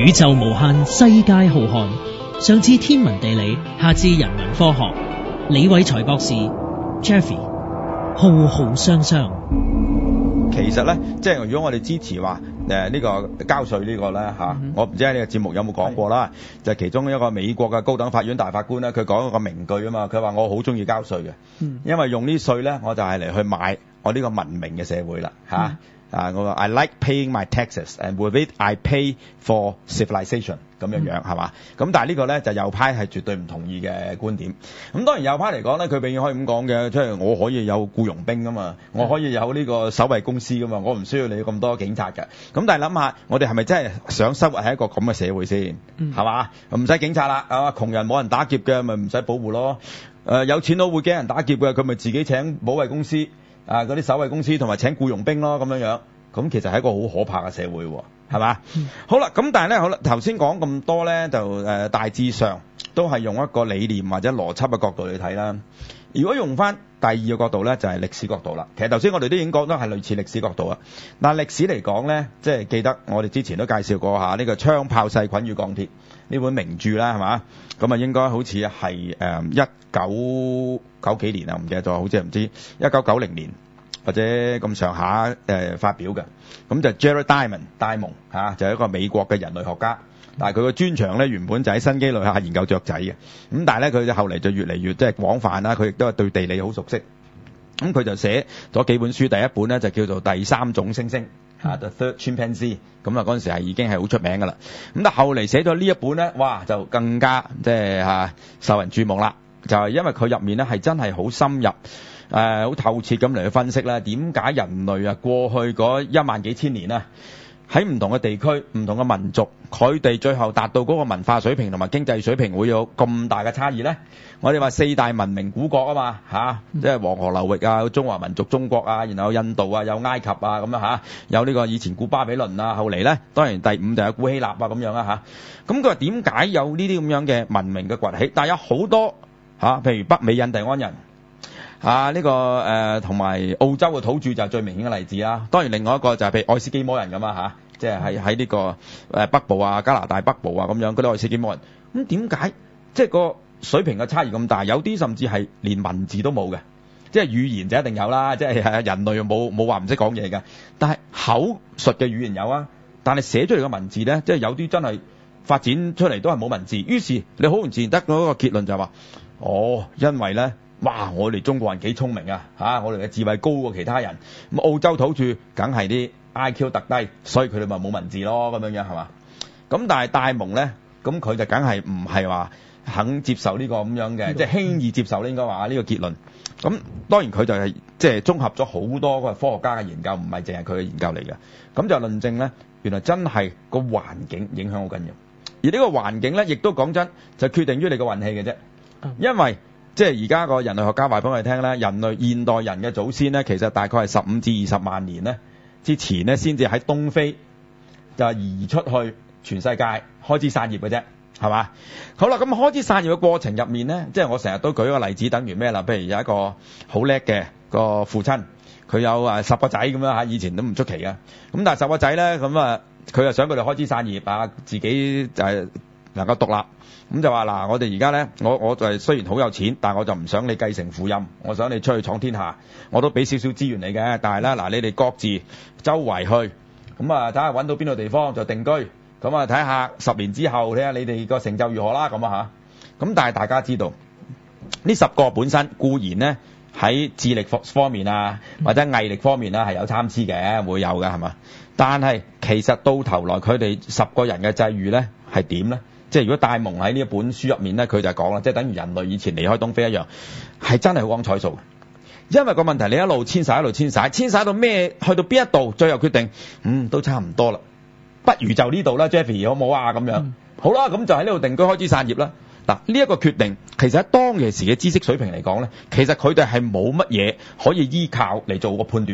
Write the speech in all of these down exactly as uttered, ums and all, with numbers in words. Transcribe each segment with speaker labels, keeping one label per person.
Speaker 1: 宇宙無限，世界浩瀚，上至天文地理，下至人文科學。李偉才博士 Jeffy 浩浩湯湯。
Speaker 2: 其實咧，即係如果我哋支持話誒呢個交稅呢個咧嚇，啊 mm hmm. 我唔知喺呢個節目有冇講過啦。就係其中一個美國嘅高等法院大法官咧，佢講一個名句啊嘛，佢話我好中意交稅嘅，mm hmm. 因為用呢稅咧，我就係嚟去買我呢個文明嘅社會啦嚇。啊 mm hmm. 啊！我話 I like paying my taxes and with it I pay for civilization 咁樣樣係嘛？咁但係呢個咧就右派係絕對唔同意嘅觀點。咁當然右派嚟講咧，佢永遠可以咁講嘅，即係我可以有僱傭兵噶嘛，我可以有呢個守衛公司噶嘛，我唔需要你咁多警察嘅。咁但係諗下，我哋係咪真係想生活喺一個咁嘅社會先？係嘛？唔使警察啦，係嘛？窮人冇人打劫嘅，咪唔使保護咯。誒有錢佬會驚人打劫嘅，佢咪自己請保衛公司。啊！嗰啲守衛公司同埋請僱傭兵咯，咁樣樣，咁其實係一個好可怕嘅社會喎，係嘛？嗯、好啦，咁但係咧，好啦，頭先講咁多咧，就誒、呃、大致上都係用一個理念或者邏輯嘅角度去睇啦。如果用翻第二個角度咧，就係、是、歷史角度啦。其實頭先我哋都已經講咗係類似歷史角度啊。但係歷史嚟講咧，即係記得我哋之前都介紹過下呢、這個《槍炮細菌與鋼鐵》呢本名著啦，係嘛？咁啊應該好似係誒一九九幾年啊，唔記得咗，好似唔知一九九零年或者咁上下誒發表嘅。咁就 Jared Diamond 戴蒙嚇，就係一個美國嘅人類學家。但係佢個專長咧，原本就喺新幾內亞研究雀仔嘅。咁但係咧，佢就後嚟就越嚟越即係廣泛啦。佢亦都係對地理好熟悉。咁佢就寫咗幾本書，第一本咧就叫做《第三種猩猩》嚇 The Third Chimpanzee。咁啊嗰陣時係已經係好出名㗎啦。咁但係後嚟寫咗呢一本咧，哇就更加即係嚇受人注目啦。就係因為佢入面咧係真係好深入。誒好、呃、透徹咁嚟去分析啦，點解人類啊過去嗰一萬幾千年啊，喺唔同嘅地區、唔同嘅民族，佢哋最後達到嗰個文化水平同埋經濟水平會有咁大嘅差異咧？我哋話四大文明古國啊嘛嚇、啊，即係黃河流域啊，中華民族中國啊，然後有印度啊，有埃及啊咁樣嚇，有呢個以前古巴比倫啊，後嚟咧當然第五就係古希臘啊咁樣啊嚇。咁佢話點解有呢啲咁樣嘅文明嘅崛起？但係有好多嚇、啊，譬如北美印第安人。啊！呢、這個誒同埋澳洲嘅土著就係最明顯嘅例子啦。當然另外一個就係譬如愛斯基摩人咁啊嚇，即係喺喺呢個誒北部啊、加拿大北部啊咁樣嗰啲愛斯基摩人。咁點解即係個水平嘅差異咁大？有啲甚至係連文字都冇嘅，即係語言就一定有啦。即係人類冇冇話唔識講嘢嘅，但係口述嘅語言有啊。但係寫出嚟嘅文字咧，即係有啲真係發展出嚟都係冇文字。於是你好唔自然得到一個結論就係話：哦，因為咧。哇！我哋中國人幾聰明啊嚇！我哋嘅智慧高過其他人。咁澳洲土著梗係啲 I Q 特低，所以佢哋咪冇文字咯咁樣樣係嘛？咁但係戴蒙咧，咁佢就梗係唔係話肯接受呢個咁樣嘅，即係輕易接受咧應該話呢個結論。咁當然佢就係即係綜合咗好多個科學家嘅研究，唔係淨係佢嘅研究嚟嘅。咁就論證咧，原來真係個環境影響好緊要。而呢個環境咧，亦都講真就決定於你個運氣嘅啫，因為。即係而家個人類學家話俾我哋聽咧，人類現代人嘅祖先咧，其實大概係十五至二十萬年咧之前咧，先至喺東非就移出去全世界開枝散葉嘅啫，係嘛？好啦，咁開枝散葉嘅過程入面咧，即係我成日都舉一個例子，等於咩啦？譬如有一個好叻嘅個父親，佢有啊十個仔咁樣嚇，以前都唔出奇嘅。咁但係十個仔咧，咁啊佢又想佢哋開枝散葉啊，自己就係能夠獨立。咁就話嗱，我哋而家咧，我我就係雖然好有錢，但係我就唔想你繼承父蔭，我想你出去闖天下，我都俾少少資源你嘅。但係咧，嗱，你哋各自周圍去，咁啊睇下揾到邊度地方就定居，咁啊睇下十年之後睇下你哋個成就如何啦，咁啊嚇。咁但係大家知道，呢十個本身固然咧喺智力方面啊，或者毅力方面啦係有參差嘅，會有嘅係嘛？但係其實到頭來佢哋十個人嘅際遇咧係點咧？即係如果戴蒙喺呢一本書入面咧，佢就講啦，即係等於人類以前離開東非一樣，係真係好講彩數。因為個問題你一路遷徙一路遷徙，遷徙到咩？去到邊一度，最後決定，嗯，都差唔多啦，不如就呢度啦 ，Jeffy 好唔好啊？咁樣，嗯、好啦，咁就喺呢度定居開枝散葉啦。嗱，呢一個決定，其實喺當其時嘅知識水平嚟講咧，其實佢哋係冇乜嘢可以依靠嚟做個判斷嘅。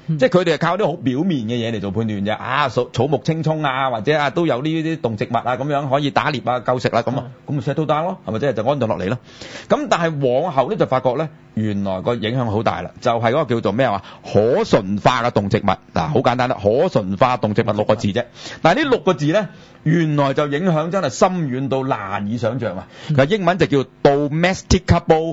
Speaker 2: 即係佢哋係靠啲好表面嘅嘢嚟做判斷啫。啊，草草木青蔥啊，或者啊都有呢啲動植物啊咁樣可以打獵啊、救食啦咁啊，咁咪 set 到單咯，係咪即係就安頓落嚟咯？咁但係往後咧就發覺咧，原來個影響好大啦，就係嗰個叫做咩話可馴化嘅動植物嗱，好簡單啦，可馴化動植物六個字啫。但係呢六個字咧，原來就影響真係深遠到難以想像啊！佢英文就叫 domesticable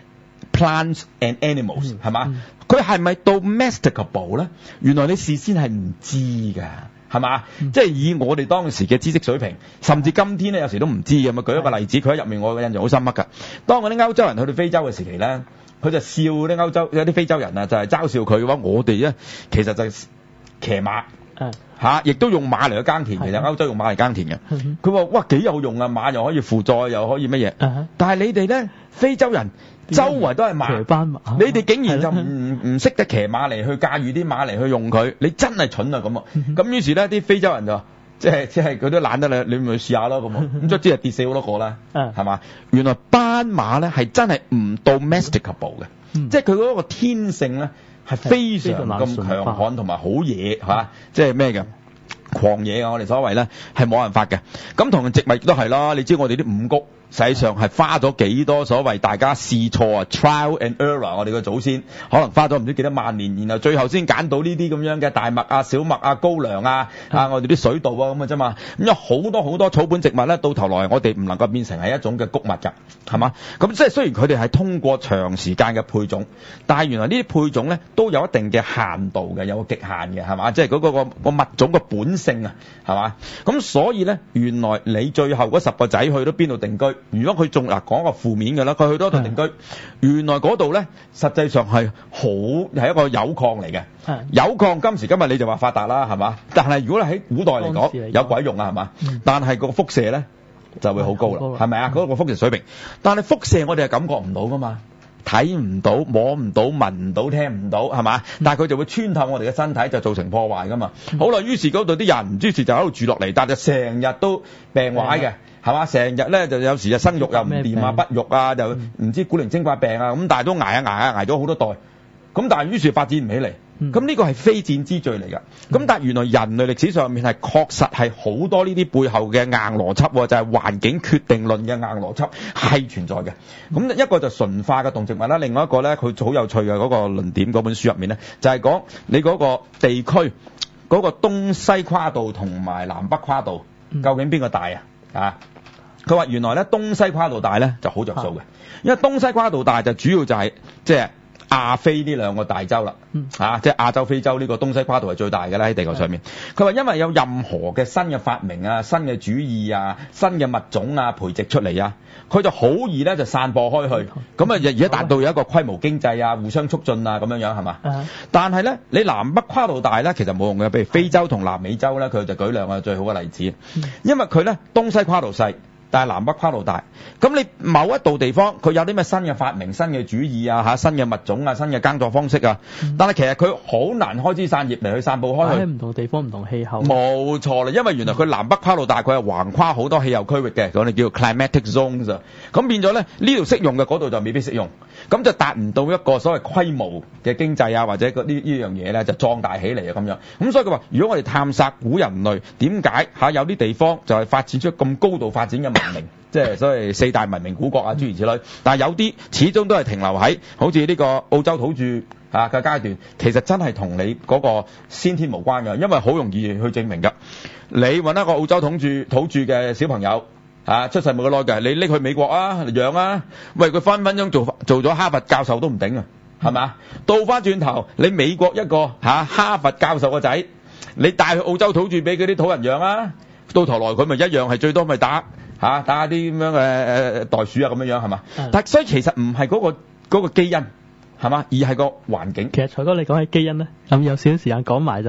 Speaker 2: plants and animals 係嘛？佢係咪 domesticable 咧？原來你事先係唔知㗎。係嘛？嗯、即係以我哋當時嘅知識水平，甚至今天咧有時都唔知嘅嘛。舉一個例子，佢喺入面我嘅印象好深刻㗎。當嗰啲歐洲人去到非洲嘅時期咧，佢就笑啲歐洲有啲非洲人啊，就係嘲笑佢嘅話，我哋咧其實就係騎馬嚇，亦、啊、都用馬嚟去耕田。其實歐洲用馬嚟耕田嘅。佢話、嗯：哇幾有用啊！馬又可以輔助，又可以乜嘢？嗯、但係你哋咧非洲人。周圍都係馬，馬你哋竟然就唔唔識得騎馬嚟去駕馭啲馬嚟去用佢，你真係蠢啊咁啊！咁於是咧，啲非洲人就即係即係佢都懶得你，你咪去試下咯咁啊！咁卒之係跌死好多個啦，係嘛？原來斑馬咧係真係唔 domesticable 嘅，嗯、即係佢嗰個天性咧係非常咁強悍同埋好野嚇，即係咩嘅？狂野啊！我哋所謂咧係冇辦法嘅。咁同植物都係啦，你知我哋啲五穀實際上係花咗幾多所謂大家試錯啊 trial and error， 我哋個祖先可能花咗唔知幾多萬年，然後最後先揀到呢啲咁樣嘅大麥啊、小麥啊、高粱啊、嗯、啊我哋啲水稻啊咁嘅啫嘛。咁有好多好多草本植物咧，到頭來我哋唔能夠變成係一種嘅穀物㗎，係嘛？咁即係雖然佢哋係通過長時間嘅配種，但係原來呢啲配種咧都有一定嘅限度嘅，有個極限嘅，係嘛？即係嗰個個個物種嘅本性啊，係嘛？咁所以咧，原來你最後嗰十個仔去到邊度定居？如果佢仲嗱講個負面嘅啦，佢去到一度定居，的原來嗰度咧實際上係好係一個鈾礦嚟嘅。鈾礦今時今日你就話發達啦，係嘛？但係如果你喺古代嚟講有鬼用啊，係嘛？嗯、但係個輻射咧就會好高啦，係咪啊？嗰、嗰個輻射水平，但係輻射我哋係感覺唔到噶嘛。睇唔到、摸唔到、聞唔到、聽唔到，係嘛？但係佢就會穿透我哋嘅身體，就造成破壞噶嘛。嗯、好啦，於是嗰度啲人，於是就喺度住落嚟，但係就成日都病壞嘅，係嘛、嗯？成日咧就有時就生育又唔掂啊，不育啊，就唔知古靈精怪病啊，咁但係都捱啊捱啊捱咗好多代，咁但係於是發展唔起嚟。咁呢個係非戰之罪嚟㗎。咁但係原來人類歷史上面係確實係好多呢啲背後嘅硬邏輯，就係環境決定論嘅硬邏輯係存在嘅。咁一個就馴化嘅動植物啦，另外一個咧佢好有趣嘅嗰個論點嗰本書入面咧，就係講你嗰個地區嗰個東西跨度同埋南北跨度究竟邊個大啊？啊！佢話原來咧東西跨度大咧就好着數嘅，因為東西跨度大就主要就係即係亞非呢兩個大洲啦，嗯、啊，即係亞洲、非洲呢個東西跨度係最大嘅啦喺地球上面。佢話因為有任何嘅新嘅發明啊、新嘅主意啊、新嘅物種啊培植出嚟啊，佢就好易咧就散播開去，咁啊而家達到有一個規模經濟啊、互相促進啊咁樣樣係嘛？嗯、但係咧你南北跨度大咧其實冇用嘅，譬如非洲同南美洲咧，佢就舉兩個最好嘅例子，因為佢咧東西跨度細。但係南北跨度大，咁你某一度地方佢有啲咩新嘅發明、新嘅主意啊、嚇新嘅物種啊、新嘅耕作方式啊，嗯、但係其實佢好難開枝散葉嚟去散佈開去。喺唔同地方、唔同氣候。冇錯啦，因為原來佢南北跨度大，佢係橫跨好多氣候區域嘅，我哋叫做 climatic zones 啊。咁變咗咧，呢度適用嘅，嗰度就未必適用，咁就達唔到一個所謂規模嘅經濟啊，或者呢呢樣嘢咧就壯大起嚟啊咁樣。咁所以佢話，如果我哋探索古人類點解嚇有啲地方就係發展出咁高度發展嘅文明，即係所謂四大文明古國啊，諸如此類。但係有啲始終都係停留喺好似呢個澳洲土著啊嘅階段，其實真係同你嗰個先天無關㗎，因為好容易去證明㗎。你揾一個澳洲土著土著嘅小朋友啊，出世冇幾耐嘅，你拎去美國啊養啊，喂佢分分鐘做做咗哈佛教授都唔頂啊，係咪？倒翻轉頭，你美國一個嚇、啊、哈佛教授個仔，你帶去澳洲土著俾嗰啲土人養啊，到頭來佢咪一樣係最多咪打。嚇、啊、打啲咁樣嘅誒袋鼠啊咁樣樣係嘛？嗯、但所以其實唔係嗰個嗰、嗰個基因係嘛，而係個環境。其實財哥你講起基因咧，咁有少少時間講埋就係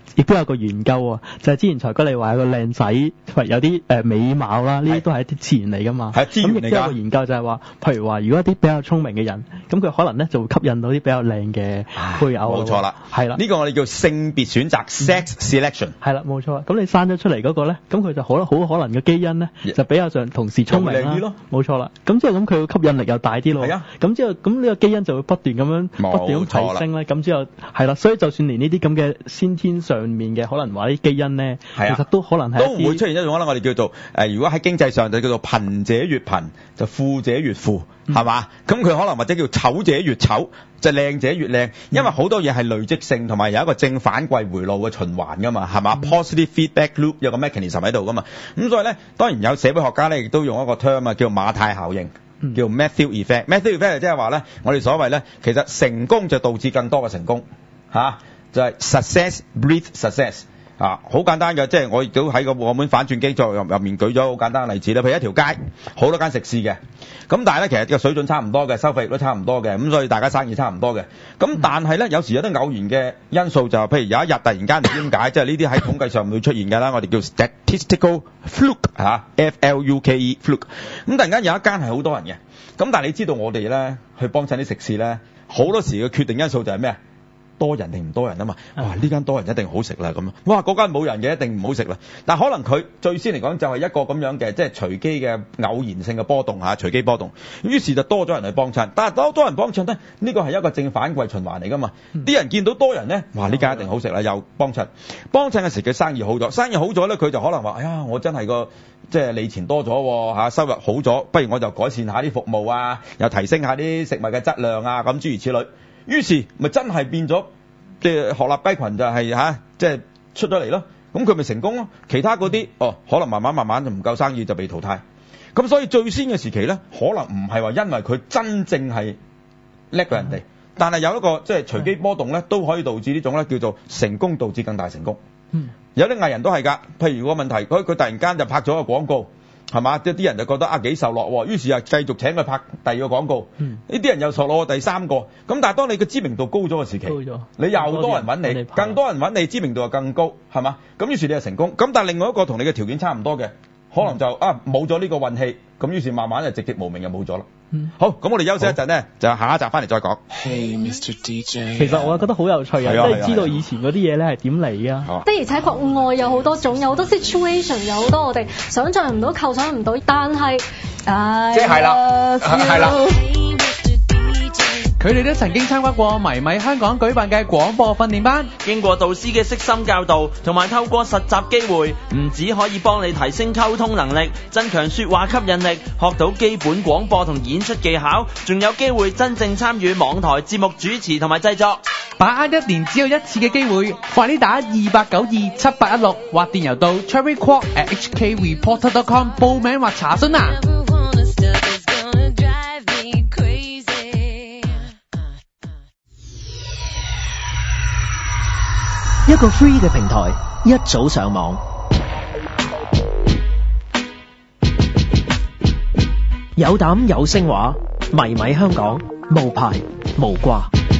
Speaker 3: 亦都有個研究啊，就係、是、之前財哥你話有個靚仔，喂有啲誒、呃、美貌啦，呢啲都係一啲資源嚟噶嘛。
Speaker 2: 係資源嚟㗎。咁亦都有個
Speaker 3: 研究就係話，譬如話如果一啲比較聰明嘅人，咁佢可能咧就會吸引到啲比較靚嘅配偶。冇錯啦，係啦。呢個我哋叫性別選擇 （sex selection）。係啦，冇錯。咁你生咗出嚟嗰個咧，咁佢就好好可能嘅基因咧，就比較上同時聰明啦。靚啲咯。冇錯啦。咁之後咁佢嘅吸引力又大啲咯。係啊。咁之後咁呢個基因就會不斷咁樣不斷咁提升咧。咁之後係啦，所以就算連呢啲咁嘅先天上面嘅可能話啲基因咧，其實都可能係
Speaker 2: 都會出現一種可能我哋叫做誒、呃，如果喺經濟上就叫做貧者越貧，就富者越富，係、嗯、嘛？咁佢可能或者叫醜者越醜，就靚者越靚，因為好多嘢係累積性，同埋有一個正反饋回路嘅循環噶嘛，係嘛、嗯、？Positive feedback loop 有個 mechanism 喺度噶嘛。咁所以咧，當然有社會學家咧亦都用一個 term 啊，叫馬太效應，嗯、叫 Matthew effect。Matthew effect 即係話咧，我哋所謂咧，其實成功就導致更多嘅成功，嚇、啊、就係、是、success breeds success。啊，好簡單嘅，即係我亦都喺個澳門反轉機作入入面舉咗好簡單嘅例子啦。譬如一條街，好多間食肆嘅，咁但係咧其實個水準差唔多嘅，收費亦都差唔多嘅，咁所以大家生意差唔多嘅。咁但係咧有時有啲偶然嘅因素就係，譬如有一日突然間唔知點解，即係呢啲喺統計上唔會出現㗎啦，我哋叫 statistical fluke 嚇 ，F L U K E fluke。咁突然間有一間係好多人嘅，咁但係你知道我哋咧去幫襯啲食肆咧，好多時嘅決定因素就係咩啊？多人定唔多人啊嘛？哇！呢間多人一定好食啦咁樣。哇！嗰間冇人嘅一定唔好食啦。但可能佢最先嚟講就係一個咁樣嘅，即係隨機嘅偶然性嘅波動嚇，隨機波動。於是就多咗人去幫襯，但係多多人幫襯咧，呢個係一個正反饋循環嚟噶嘛。啲、嗯、人見到多人咧，哇！呢間一定好食啦，又幫襯。幫襯嘅時佢生意好咗，生意好咗咧，佢就可能話：哎呀，我真係個即係利錢多咗嚇，收入好咗，不如我就改善下啲服務啊，又提升下啲食物嘅質量啊，咁諸如此類。於是咪真係變咗，即係鶴立雞群就係、是、嚇、啊，即係出咗嚟咯。咁佢咪成功咯？其他嗰啲哦，可能慢慢慢慢就唔夠生意就被淘汰。咁所以最先嘅時期咧，可能唔係話因為佢真正係叻過人哋，但係有一個即係隨機波動咧，都可以導致呢種咧叫做成功導致更大成功。嗯，有啲藝人都係㗎，譬如個問題，佢佢突然間就拍咗個廣告。係嘛？即係啲人就覺得啊幾受落，於是啊繼續請佢拍第二個廣告。嗯，呢啲人又受落第三個。咁但係當你嘅知名度高咗嘅時期，高咗，你又多人揾你，更多人揾你，知名度又更高，係嘛？咁於是你就成功。咁但係另外一個同你嘅條件差唔多嘅，可能就、嗯、啊冇咗呢個運氣，咁於是慢慢就直接無名就冇咗啦。嗯，好，咁我哋休息一陣呢，就下一集翻嚟再講。Hey Mister D J， 其實我覺得好有趣啊，即係知道以前嗰啲嘢咧係點嚟啊。的而且確愛有好多種，有好多 situation， 有好多我哋想象唔到、構想唔到，但係即係啦，係啦。佢哋都曾經參加過迷米香港舉辦嘅廣播訓練班，經過導師嘅悉心教導，同埋透過實習機會，唔止可以幫你提升溝通能力，增強說話吸引力，學到基本廣播同演出技巧，仲有機會真正參與網台節目主持同埋製作。把握一年只有一次嘅機會，快啲打二八九二七八一六或電郵到 cherry kwok at h k reporter dot com 報名或查詢啊！
Speaker 1: 一個 free 嘅平台，一早上網，有膽有聲話，迷米香港，無牌無掛。